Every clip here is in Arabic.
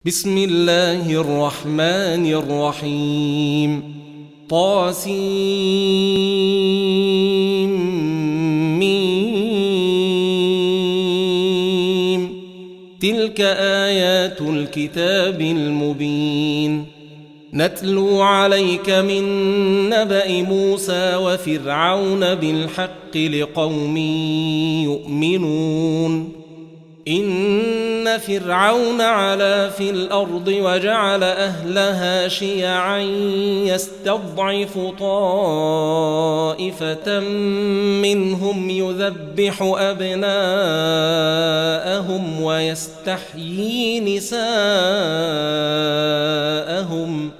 بسم الله الرحمن الرحيم طاسيم تلك آيات الكتاب المبين نتلو عليك من نبأ موسى وفرعون بالحق لقوم يؤمنون إن فرعون علا في الأرض وجعل أهلها شيعا يستضعف طائفة منهم يذبح أبناءهم ويستحيي نساءهم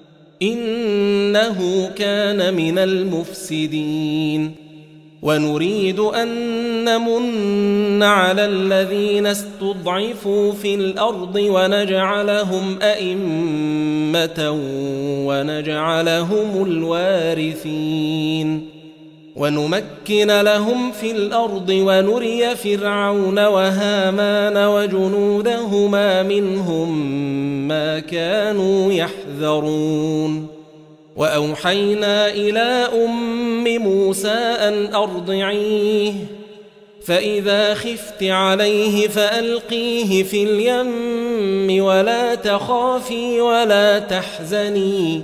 إنه كان من المفسدين ونريد أن نمن على الذين استضعفوا في الأرض ونجعلهم أئمة ونجعلهم الوارثين ونمكن لهم في الأرض ونري فرعون وهامان وجنودهما منهم ما كانوا يحذرون وأوحينا إلى أم موسى أن أرضعيه فإذا خفت عليه فألقيه في اليم ولا تخافي ولا تحزني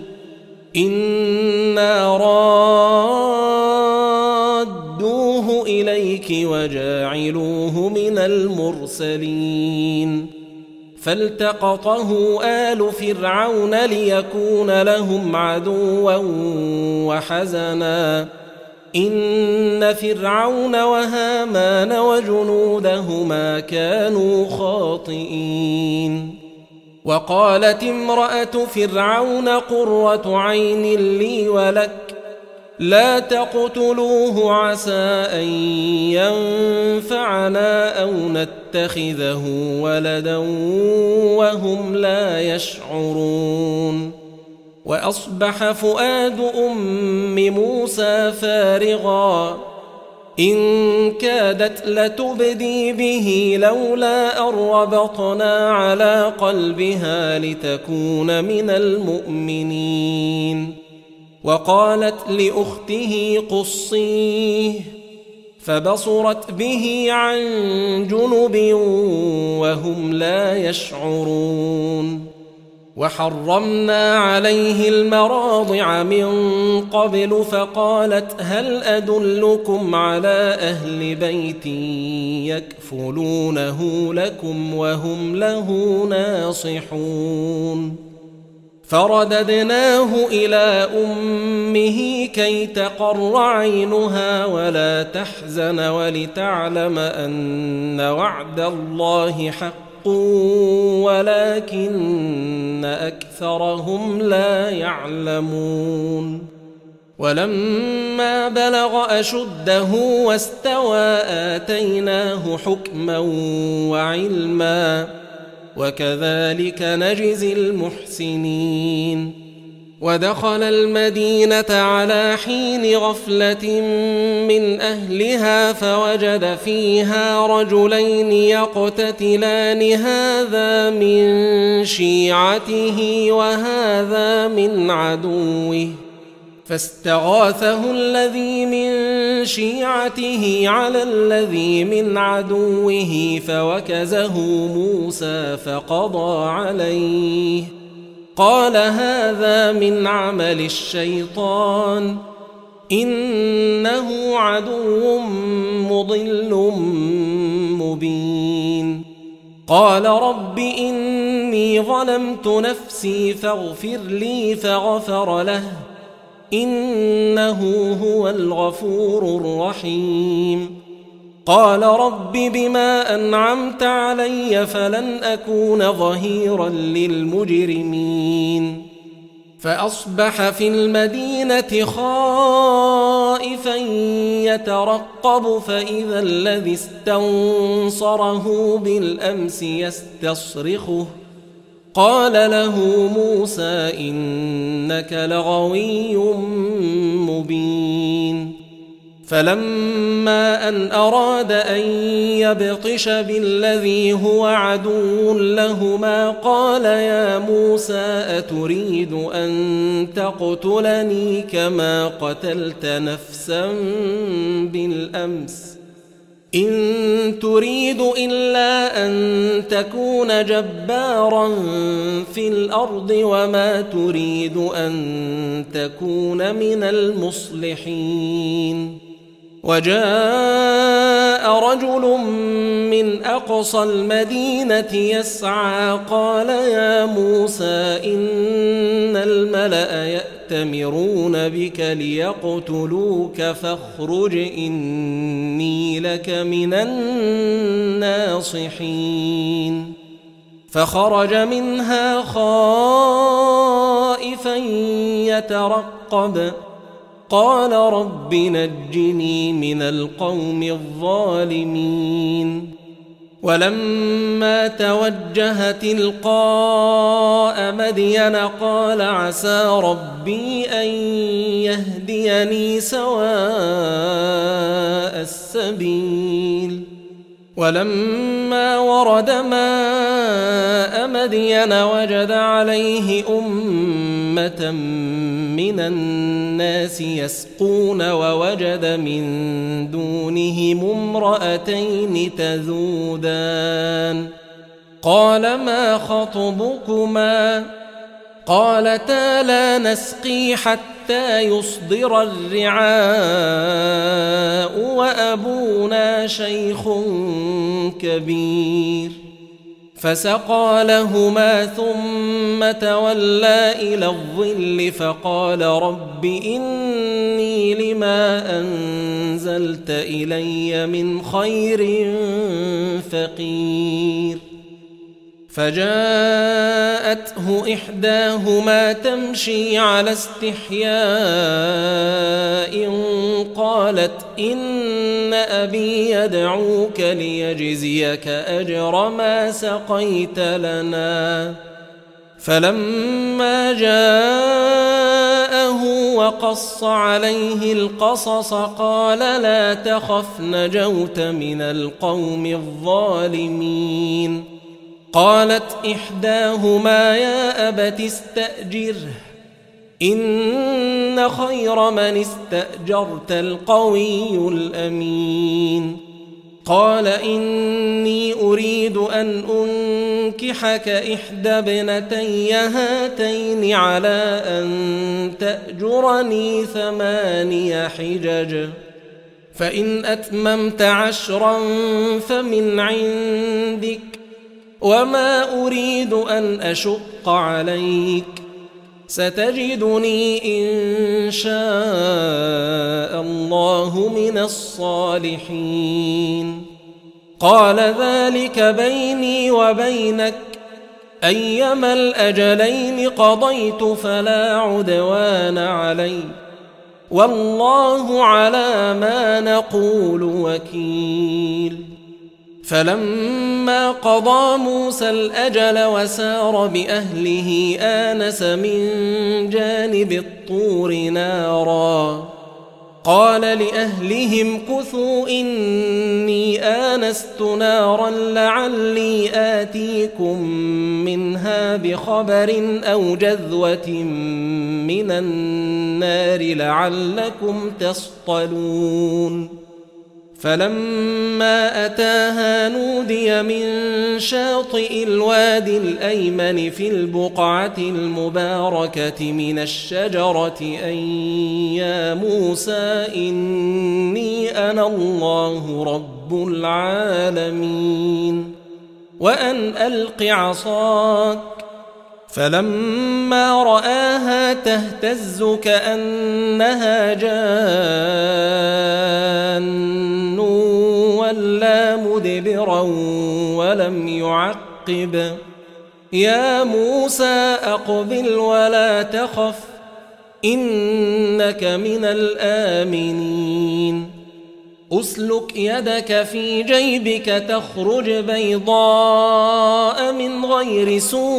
إنا رادوه إليك وجاعلوه من المرسلين فالتقطه آل فرعون ليكون لهم عدوا وحزنا إن فرعون وهامان وجنودهما كانوا خاطئين وقالت امرأة فرعون قرة عين لي ولك لا تقتلوه عسى أن ينفعنا أو نتخذه ولدا وهم لا يشعرون وأصبح فؤاد أم موسى فارغا إن كادت لتبدي به لولا أن ربطنا على قلبها لتكون من المؤمنين وقالت لأخته قصيه فبصرت به عن جنب وهم لا يشعرون وحرمنا عليه المراضع من قبل فقالت هل أدلكم على أهل بيت يكفلونه لكم وهم له ناصحون فرددناه إلى أمه كي تقر عينها ولا تحزن ولتعلم أن وعد الله حق ولكن أكثرهم لا يعلمون ولما بلغ أشده واستوى آتيناه حكما وعلما وكذلك نجزي المحسنين ودخل المدينة على حين غفلة من أهلها فوجد فيها رجلين يقتتلان هذا من شيعته وهذا من عدوه فاستغاثه الذي من شيعته على الذي من عدوه فوكزه موسى فقضى عليه قال هذا من عمل الشيطان إنه عدو مضل مبين قال رب إني ظلمت نفسي فاغفر لي فغفر له إنه هو الغفور الرحيم قال رب بما أنعمت علي فلن أكون ظهيرا للمجرمين فأصبح في المدينة خائفا يترقب فإذا الذي استنصره بالأمس يستصرخه قال له موسى إنك لغوي مبين فلما أن أراد أن يبطش بالذي هو عدو لهما قال يا موسى أتريد أن تقتلني كما قتلت نفسا بالأمس إن تريد إلا أن تكون جبارا في الأرض وما تريد أن تكون من المصلحين وجاء رجل من أقصى المدينة يسعى قال يا موسى إن الملأ يأتمرون بك ليقتلوك فاخرج إني لك من الناصحين فخرج منها خائفا يترقب قال رب نجني من القوم الظالمين ولما توجه تلقاء مدين قال عسى ربي أن يهديني سواء السبيل ولما ورد ماء مدين وجد عليه أمة من الناس يسقون ووجد من دونهم امرأتين تذودان قال ما خطبكما قالتا لا نسقي حتى يصدر الرعاء وأبونا شيخ كبير فسقى لهما ثم تولى إلى الظل فقال رب إني لما أنزلت إلي من خير فقير فجاءته إحداهما تمشي على استحياء قالت إن أبي يدعوك ليجزيك أجر ما سقيت لنا فلما جاءه وقص عليه القصص قال لا تخف نجوت من القوم الظالمين قالت إحداهما يا أبت استأجره إن خير من استأجرت القوي الأمين قال إني أريد أن أنكحك إحدى ابنتي هاتين على أن تأجرني 8 حجج فإن أتممت 10 فمن عندك وما أريد أن أشق عليك ستجدني إن شاء الله من الصالحين قال ذلك بيني وبينك أيما الأجلين قضيت فلا عدوان علي والله على ما نقول وكيل فلما قضى موسى الأجل وسار بأهله آنس من جانب الطور نارا قال لأهلهم كثوا إني آنست نارا لعلي آتيكم منها بخبر أو جذوة من النار لعلكم تصطلون فلما أتاها نودي من شاطئ الوادي الأيمن في البقعة المباركة من الشجرة أن يا موسى إني أنا الله رب العالمين وأن ألق عصاك فلما رآها تهتز كأنها جان ولا مدبرا ولم يعقب يا موسى أقبل ولا تخف إنك من الآمنين أسلك يدك في جيبك تخرج بيضاء من غير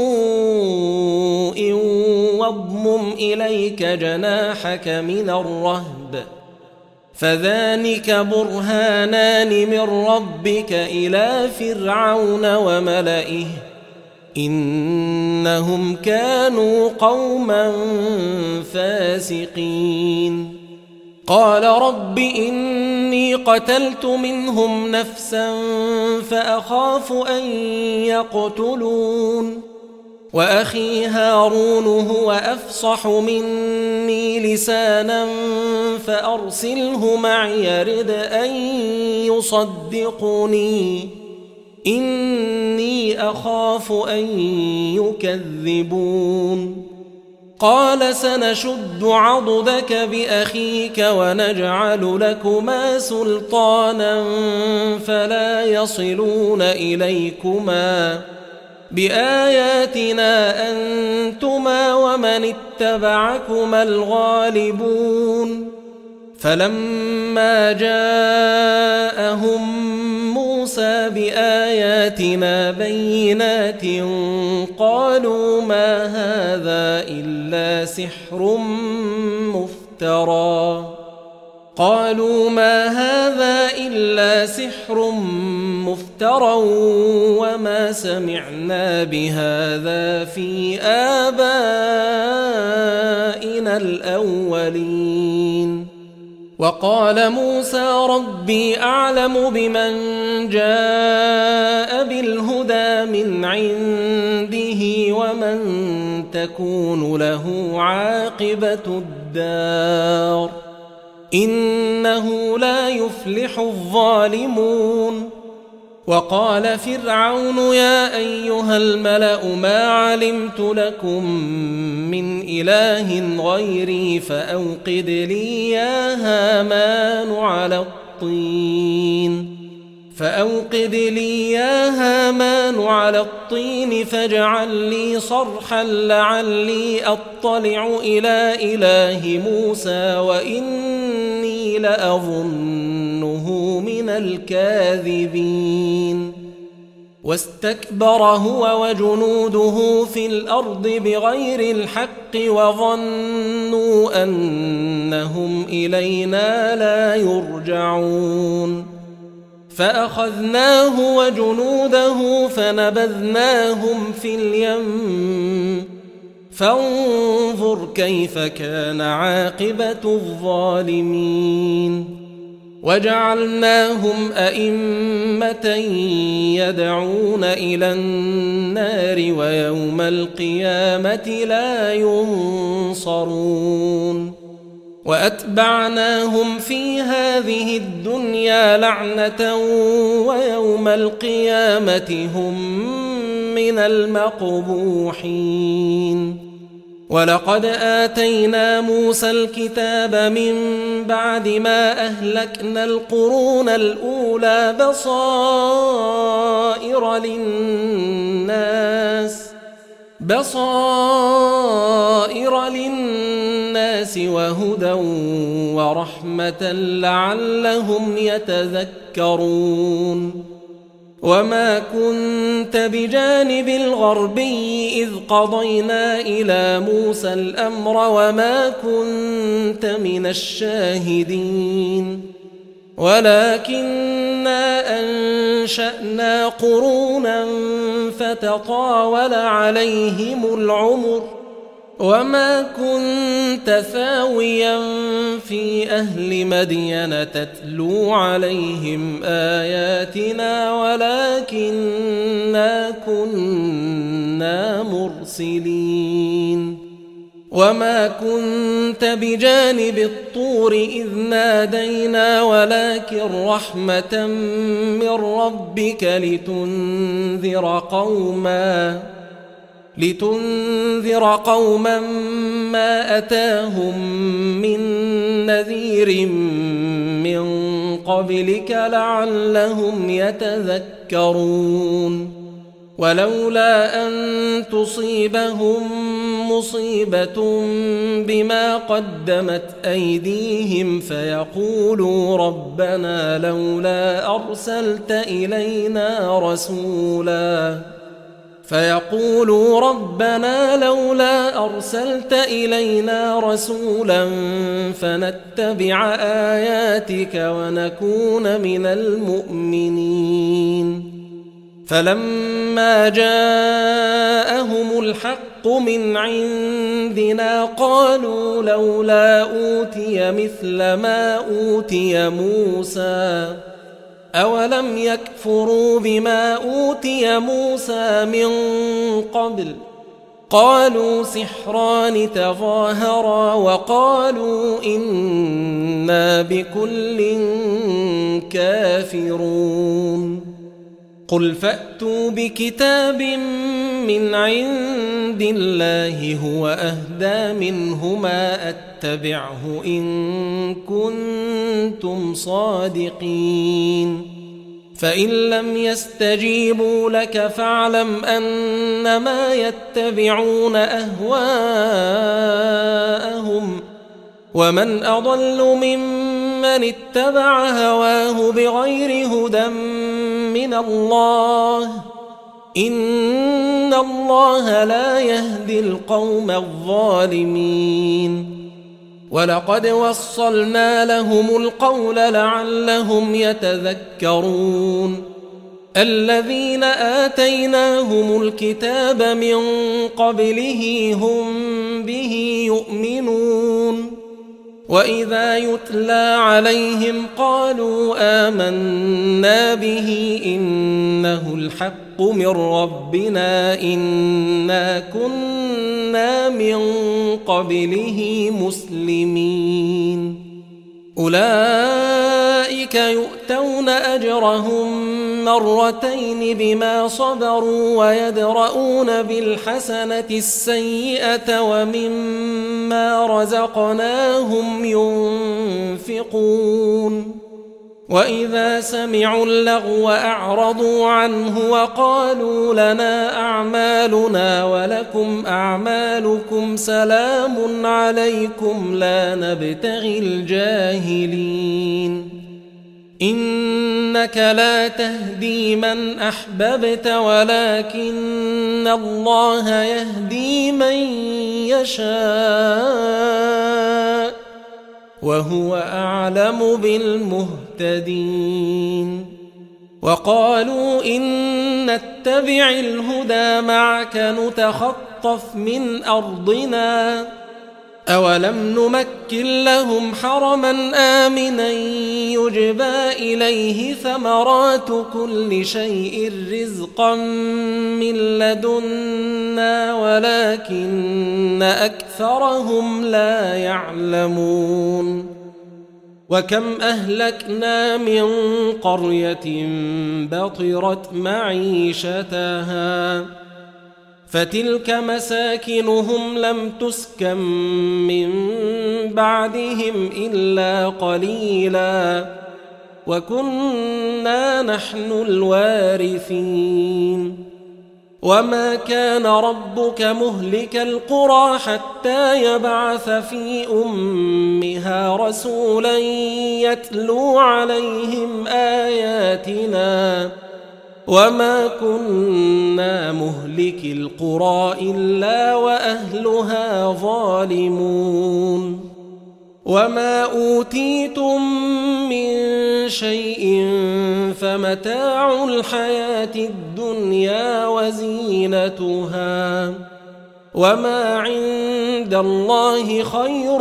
سوء واضمم إليك جناحك من الرهب فذلك برهانان من ربك إلى فرعون وملئه إنهم كانوا قوما فاسقين قال رب إني قتلت منهم نفسا فأخاف أن يقتلون وأخي هارون هو أفصح مني لسانا فأرسله معي رد أن يصدقني إني أخاف أن يكذبون قال سنشد عضدك بأخيك ونجعل لكما سلطانا فلا يصلون إليكما بآياتنا أنتما ومن اتبعكما الغالبون فلما جاءهم موسى بآياتنا بينات قالوا ما هذا إلا سحر مفترى وما سمعنا بهذا في آبائنا الأولين وقال موسى ربي أعلم بمن جاء بالهدى من عنده ومن تكون له عاقبة الدار إنه لا يفلح الظالمون وقال فرعون يا أيها الملأ ما علمت لكم من إله غيري فأوقد لي يا هامان على الطين فاجعل لي صرحا لعلي أطلع إلى إله موسى وإني لأظنه من الكاذبين واستكبر هو وجنوده في الأرض بغير الحق وظنوا أنهم إلينا لا يرجعون فأخذناه وجنوده فنبذناهم في اليم فانظر كيف كان عاقبة الظالمين وجعلناهم أئمة يدعون إلى النار ويوم القيامة لا ينصرون وأتبعناهم في هذه الدنيا لعنة ويوم القيامة هم من المقبوحين ولقد آتينا موسى الكتاب من بعد ما أهلكنا القرون الأولى بصائر للناس وهدى ورحمة لعلهم يتذكرون وما كنت بجانب الغربي إذ قضينا إلى موسى الأمر وما كنت من الشاهدين ولكننا أنشأنا قرونا فتطاول عليهم العمر وما كنت ثاويا في أهل مدين تتلو عليهم آياتنا ولكننا كنا مرسلين وما كنت بجانب الطور إذ نادينا ولكن رحمة من ربك لتنذر قوما ما أتاهم من نذير من قبلك لعلهم يتذكرون ولولا أن تصيبهم مصيبة بما قدمت أيديهم فيقولوا ربنا لولا أرسلت إلينا رسولا فيقولوا ربنا لولا أرسلت إلينا رسولا فنتبع آياتك ونكون من المؤمنين. فلما جاءهم الحق من عندنا قالوا لولا أوتي مثل ما أوتي موسى أولم يكفروا بما أوتي موسى من قبل قالوا سحران تظاهرا وقالوا إنا بكل كافرون. قل فأتوا بكتاب من عند الله هو أهدى منهما أتبعه إن كنتم صادقين. فإن لم يستجيبوا لك فاعلم أنما يتبعون أهواءهم ومن أضل ممن اتبع هواه بغير هدى من الله إن الله لا يهدي القوم الظالمين. ولقد وصلنا لهم القول لعلهم يتذكرون. الذين آتيناهم الكتاب من قبله هم به يؤمنون وإذا يتلى عليهم قالوا آمنا به إنه الحق من ربنا إنا كنا من قبله مسلمين. أولئك يؤتون أجرهم مرتين بما صبروا ويدرؤون بالحسنة السيئة ومما رزقناهم ينفقون. وإذا سمعوا اللغو أعرضوا عنه وقالوا لنا أعمالنا ولكم أعمالكم سلام عليكم لا نبتغي الجاهلين. إنك لا تهدي من أحببت ولكن الله يهدي من يشاء وهو أعلم بالمهتدين. وقالوا إن نتبع الهدى معك نتخطف من أرضنا أولم نمكن لهم حرما آمنا يجبى إليه ثمرات كل شيء رزقا من لدنا ولكن أكثرهم لا يعلمون. وكم أهلكنا من قرية بطرت معيشتها فتلك مساكنهم لم تسكن من بعدهم إلا قليلا وكنا نحن الوارثين. وما كان ربك مهلك القرى حتى يبعث في أمها رسولا يتلو عليهم آياتنا وما كنا مهلك القرى إلا وأهلها ظالمون. وما أوتيتم من شيء فمتاع الحياة الدنيا وزينتها وما عند الله خير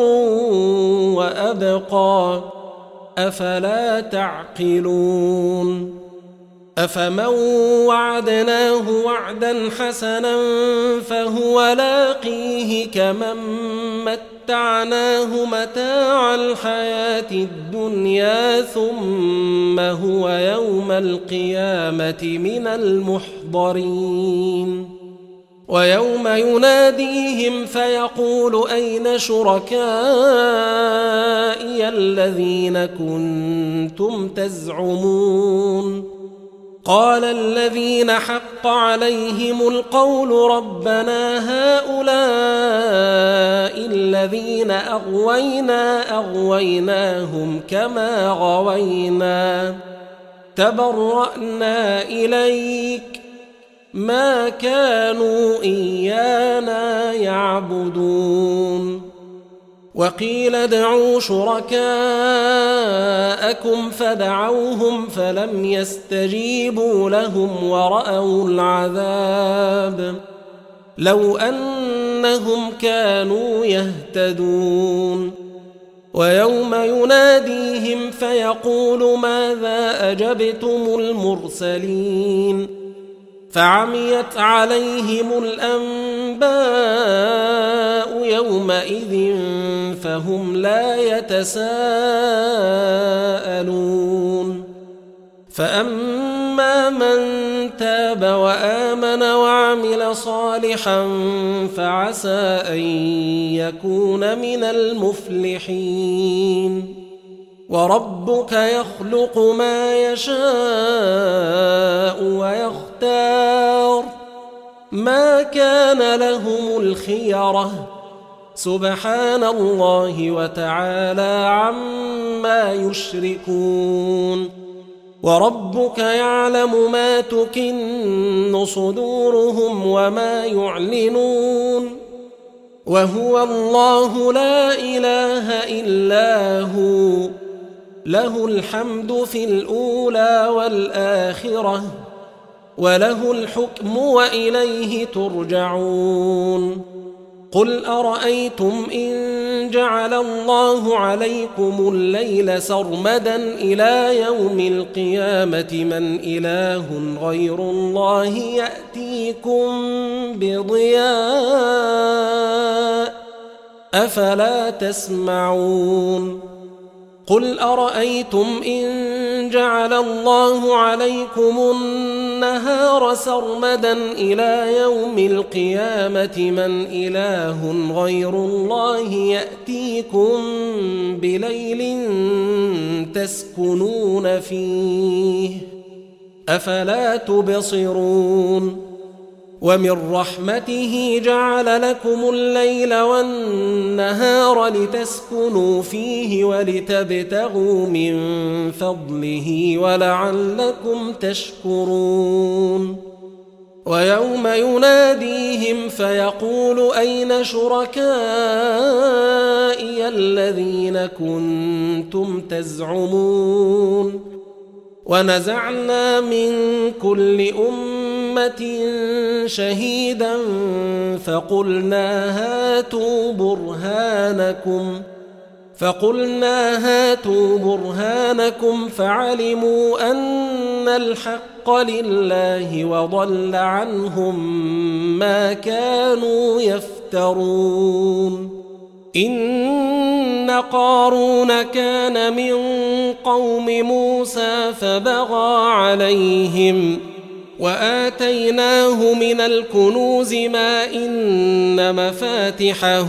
وأبقى أفلا تعقلون. أفمن وعدناه وعدا حسنا فهو لاقيه كمن متعناه متاع الحياة الدنيا ثم هو يوم القيامة من المحضرين. ويوم يناديهم فيقول أين شركائي الذين كنتم تزعمون قال الذين حق عليهم القول ربنا هؤلاء الذين أغويناهم كما غوينا تبرأنا إليك ما كانوا إيانا يعبدون. وقيل ادعوا شركاءكم فدعوهم فلم يستجيبوا لهم ورأوا العذاب لو أنهم كانوا يهتدون. ويوم يناديهم فيقول ماذا أجبتم المرسلين فعميت عليهم الأنباء يومئذ فهم لا يتساءلون. فأما من تاب وآمن وعمل صالحا فعسى أن يكون من المفلحين. وربك يخلق ما يشاء ويختار ما كان لهم الخيرة سبحان الله وتعالى عما يشركون. وربك يعلم ما تكن صدورهم وما يعلنون وهو الله لا إله إلا هو له الحمد في الأولى والآخرة وله الحكم وإليه ترجعون. قل أرأيتم إن جعل الله عليكم الليل سرمدا إلى يوم القيامة من إله غير الله يأتيكم بضياء أفلا تسمعون. قل أرأيتم إن جعل الله عليكم النهار سرمدا إلى يوم القيامة من إله غير الله يأتيكم بليل تسكنون فيه أفلا تبصرون. ومن رحمته جعل لكم الليل والنهار لتسكنوا فيه ولتبتغوا من فضله ولعلكم تشكرون. ويوم يناديهم فيقول أين شركائي الذين كنتم تزعمون ونزعنا من كل أمة شهيدا فقلنا هاتوا برهانكم فعلموا أن الحق لله وضل عنهم ما كانوا يفترون. إن قارون كان من قوم موسى فبغى عليهم وآتيناه من الكنوز ما إن مفاتحه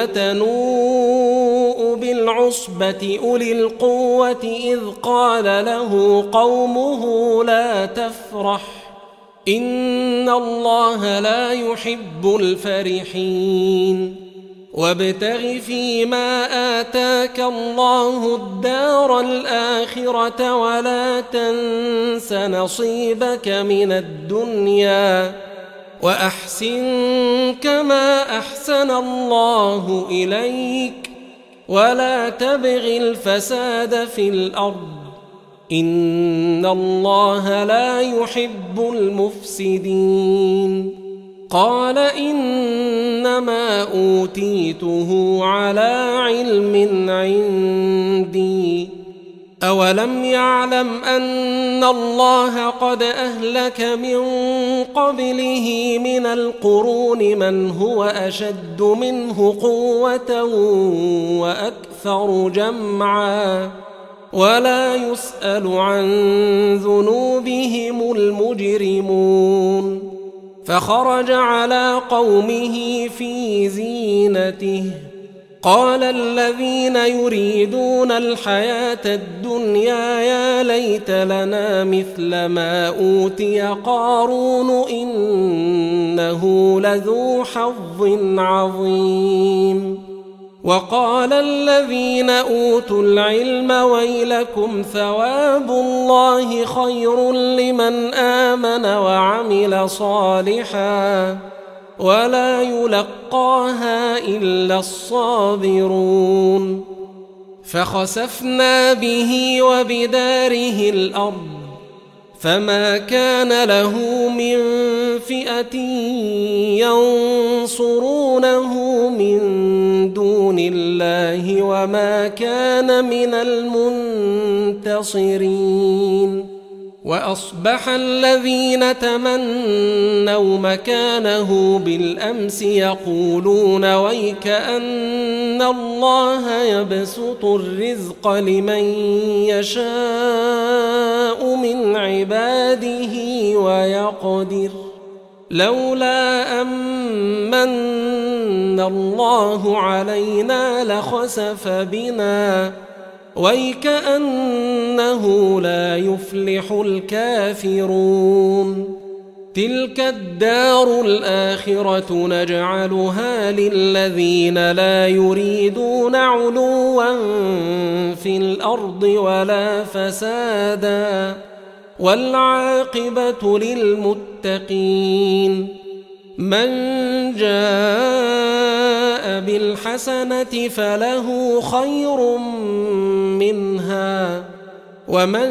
لتنوء بالعصبة أولي القوة إذ قال له قومه لا تفرح إن الله لا يحب الفرحين. وابتغ فيما آتاك الله الدار الآخرة ولا تنس نصيبك من الدنيا وأحسن كما أحسن الله إليك ولا تبغ الفساد في الأرض إن الله لا يحب المفسدين. قال إنما أوتيته على علم عندي أولم يعلم أن الله قد أهلك من قبله من القرون من هو أشد منه قوة وأكثر جمعا ولا يسأل عن ذنوبهم المجرمون. فخرج على قومه في زينته قال الذين يريدون الحياة الدنيا يا ليت لنا مثل ما أوتي قارون إنه لذو حظ عظيم. وقال الذين أوتوا العلم ويلكم ثواب الله خير لمن آمن وعمل صالحا ولا يلقاها إلا الصابرون فخسفنا به وبداره الأرض فما كان له من فئة ينصرونه من دون الله وما كان من المنتصرين وأصبح الذين تمنوا مكانه بالأمس يقولون ويك أن الله يبسط الرزق لمن يشاء من عباده ويقدر لولا أمن الله علينا لخسف بنا ويكأنه لا يفلح الكافرون تلك الدار الآخرة نجعلها للذين لا يريدون علوا في الأرض ولا فسادا والعاقبة للمتقين من جاء بالحسنة فله خير منها ومن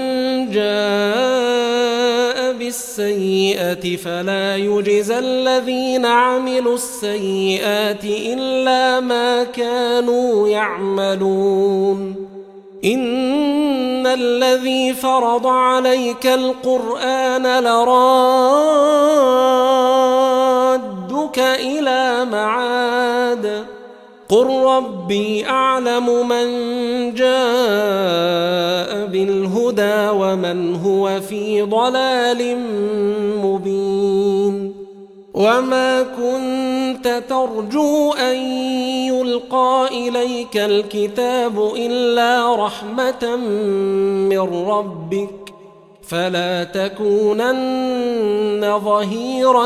جاء بالسيئة فلا يجزى الذين عملوا السيئات إلا ما كانوا يعملون إن الذي فرض عليك القرآن لرادك إلى معاد قل ربي أعلم من جاء بالهدى ومن هو في ضلال مبين وما كنت ترجو أن يلقى إليك الكتاب إلا رحمة من ربك فلا تكونن ظهيرا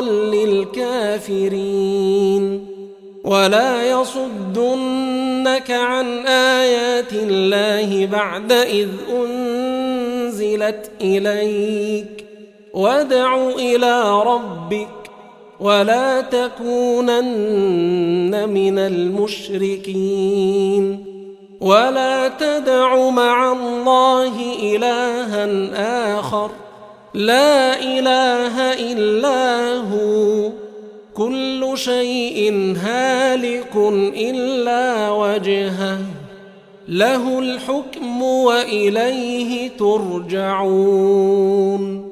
للكافرين ولا يصدنك عن آيات الله بعد إذ أنزلت إليك وادع إلى ربك ولا تكونن من المشركين ولا تدع مع الله إلها آخر لا إله إلا هو كل شيء هالك إلا وجهه له الحكم وإليه ترجعون